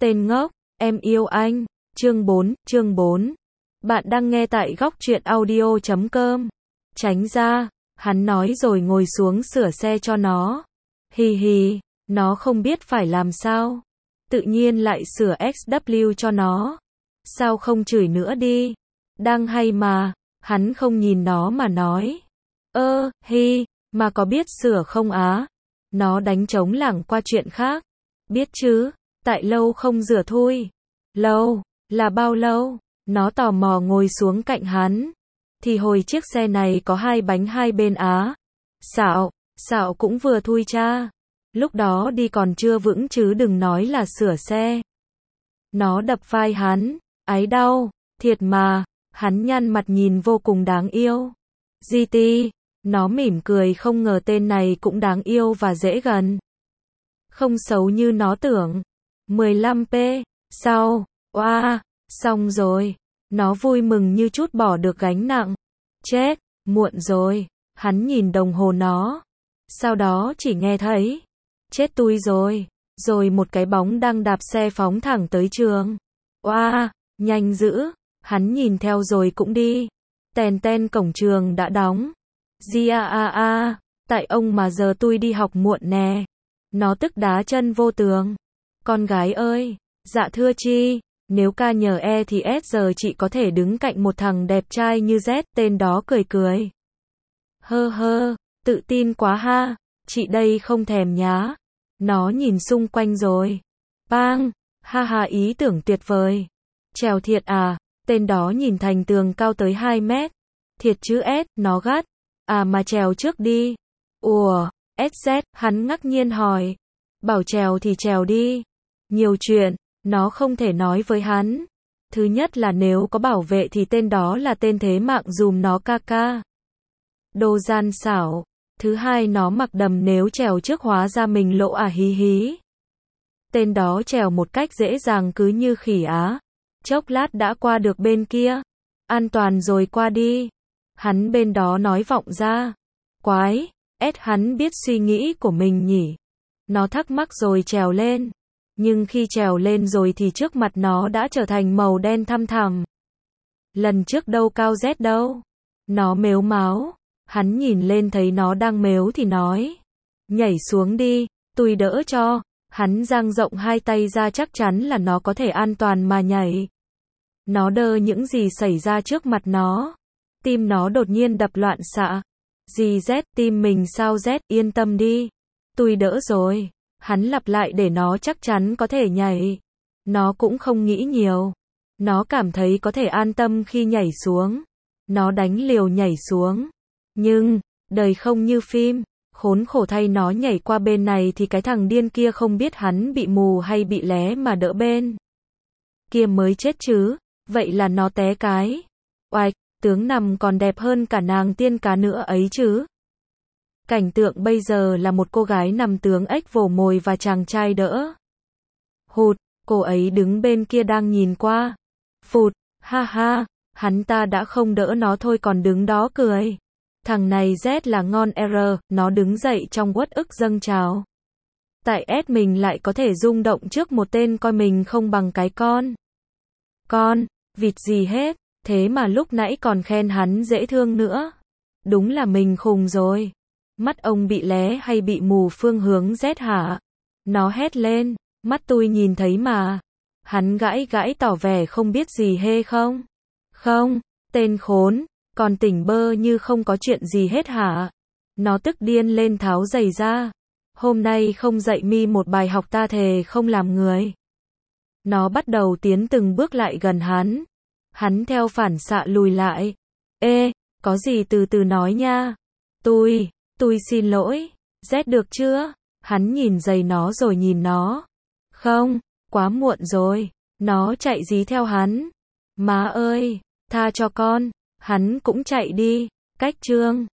Tên ngốc, em yêu anh. Chương 4. Bạn đang nghe tại góc truyện audio.com. Tránh ra, hắn nói rồi ngồi xuống sửa xe cho nó. Hì hì, nó không biết phải làm sao. Tự nhiên lại sửa XW cho nó. Sao không chửi nữa đi. Đang hay mà, hắn không nhìn nó mà nói. Hi, mà có biết sửa không á? Nó đánh trống lảng qua chuyện khác. Biết chứ, tại lâu không rửa thôi. Lâu, là bao lâu? Nó tò mò ngồi xuống cạnh hắn. Thì hồi chiếc xe này có 2 bánh 2 bên á. Xạo cũng vừa thui cha. Lúc đó đi còn chưa vững chứ đừng nói là sửa xe. Nó đập vai hắn. Ái đau, thiệt mà. Hắn nhăn mặt nhìn vô cùng đáng yêu. GT, nó mỉm cười không ngờ tên này cũng đáng yêu và dễ gần. Không xấu như nó tưởng. 15p, sau, xong rồi. Nó vui mừng như trút bỏ được gánh nặng. Chết, muộn rồi. Hắn nhìn đồng hồ nó. Sau đó chỉ nghe thấy. Chết tui rồi. Rồi một cái bóng đang đạp xe phóng thẳng tới trường. Nhanh dữ. Hắn nhìn theo rồi cũng đi. Ten cổng trường đã đóng. Tại ông mà giờ tui đi học muộn nè. Nó tức đá chân vô tường. Con gái ơi, dạ thưa chi, nếu ca nhờ e thì S giờ chị có thể đứng cạnh một thằng đẹp trai như Z, tên đó cười cười. Hơ, tự tin quá ha, chị đây không thèm nhá. Nó nhìn xung quanh rồi. Bang, ha ý tưởng tuyệt vời. Trèo thiệt à, tên đó nhìn thành tường cao tới 2 mét. Thiệt chứ S, nó gắt. À mà trèo trước đi. Ủa, SZ, hắn ngạc nhiên hỏi. Bảo trèo thì trèo đi. Nhiều chuyện, nó không thể nói với hắn. Thứ nhất là nếu có bảo vệ thì tên đó là tên thế mạng dùm nó ca. Đồ gian xảo. Thứ hai nó mặc đầm nếu trèo trước hóa ra mình lộ à hí. Tên đó trèo một cách dễ dàng cứ như khỉ á. Chốc lát đã qua được bên kia. An toàn rồi qua đi. Hắn bên đó nói vọng ra. Quái, hắn biết suy nghĩ của mình nhỉ. Nó thắc mắc rồi trèo lên. Nhưng khi trèo lên rồi thì trước mặt nó đã trở thành màu đen thăm thẳm. Lần trước đâu cao Z đâu. Nó mếu máo. Hắn nhìn lên thấy nó đang mếu thì nói. Nhảy xuống đi, tui đỡ cho. Hắn dang rộng 2 tay ra chắc chắn là nó có thể an toàn mà nhảy. Nó đơ những gì xảy ra trước mặt nó. Tim nó đột nhiên đập loạn xạ. Gì Z, tim mình sao Z, yên tâm đi. Tui đỡ rồi. Hắn lặp lại để nó chắc chắn có thể nhảy. Nó cũng không nghĩ nhiều. Nó cảm thấy có thể an tâm khi nhảy xuống. Nó đánh liều nhảy xuống. Nhưng, đời không như phim. Khốn khổ thay nó nhảy qua bên này thì cái thằng điên kia không biết hắn bị mù hay bị lé mà đỡ bên kia mới chết chứ. Vậy là nó té cái. Oạch, tướng nằm còn đẹp hơn cả nàng tiên cá nữa ấy chứ. Cảnh tượng bây giờ là một cô gái nằm tướng ếch vồ mồi và chàng trai đỡ. Hụt, cô ấy đứng bên kia đang nhìn qua. Phụt, ha, hắn ta đã không đỡ nó thôi còn đứng đó cười. Thằng này Z là ngon nó đứng dậy trong uất ức dâng trào. Tại S mình lại có thể rung động trước một tên coi mình không bằng cái con, vịt gì hết, thế mà lúc nãy còn khen hắn dễ thương nữa. Đúng là mình khùng rồi. Mắt ông bị lé hay bị mù phương hướng Z hả? Nó hét lên, mắt tôi nhìn thấy mà. Hắn gãi tỏ vẻ không biết gì hê không? Không, tên khốn, còn tỉnh bơ như không có chuyện gì hết hả? Nó tức điên lên tháo giày ra. Hôm nay không dạy mi một bài học ta thề không làm người. Nó bắt đầu tiến từng bước lại gần hắn. Hắn theo phản xạ lùi lại. Ê, có gì từ từ nói nha. Tôi xin lỗi. Z được chưa? Hắn nhìn giày nó rồi nhìn nó. Không, quá muộn rồi. Nó chạy dí theo hắn. Má ơi, tha cho con. Hắn cũng chạy đi. Cách chương.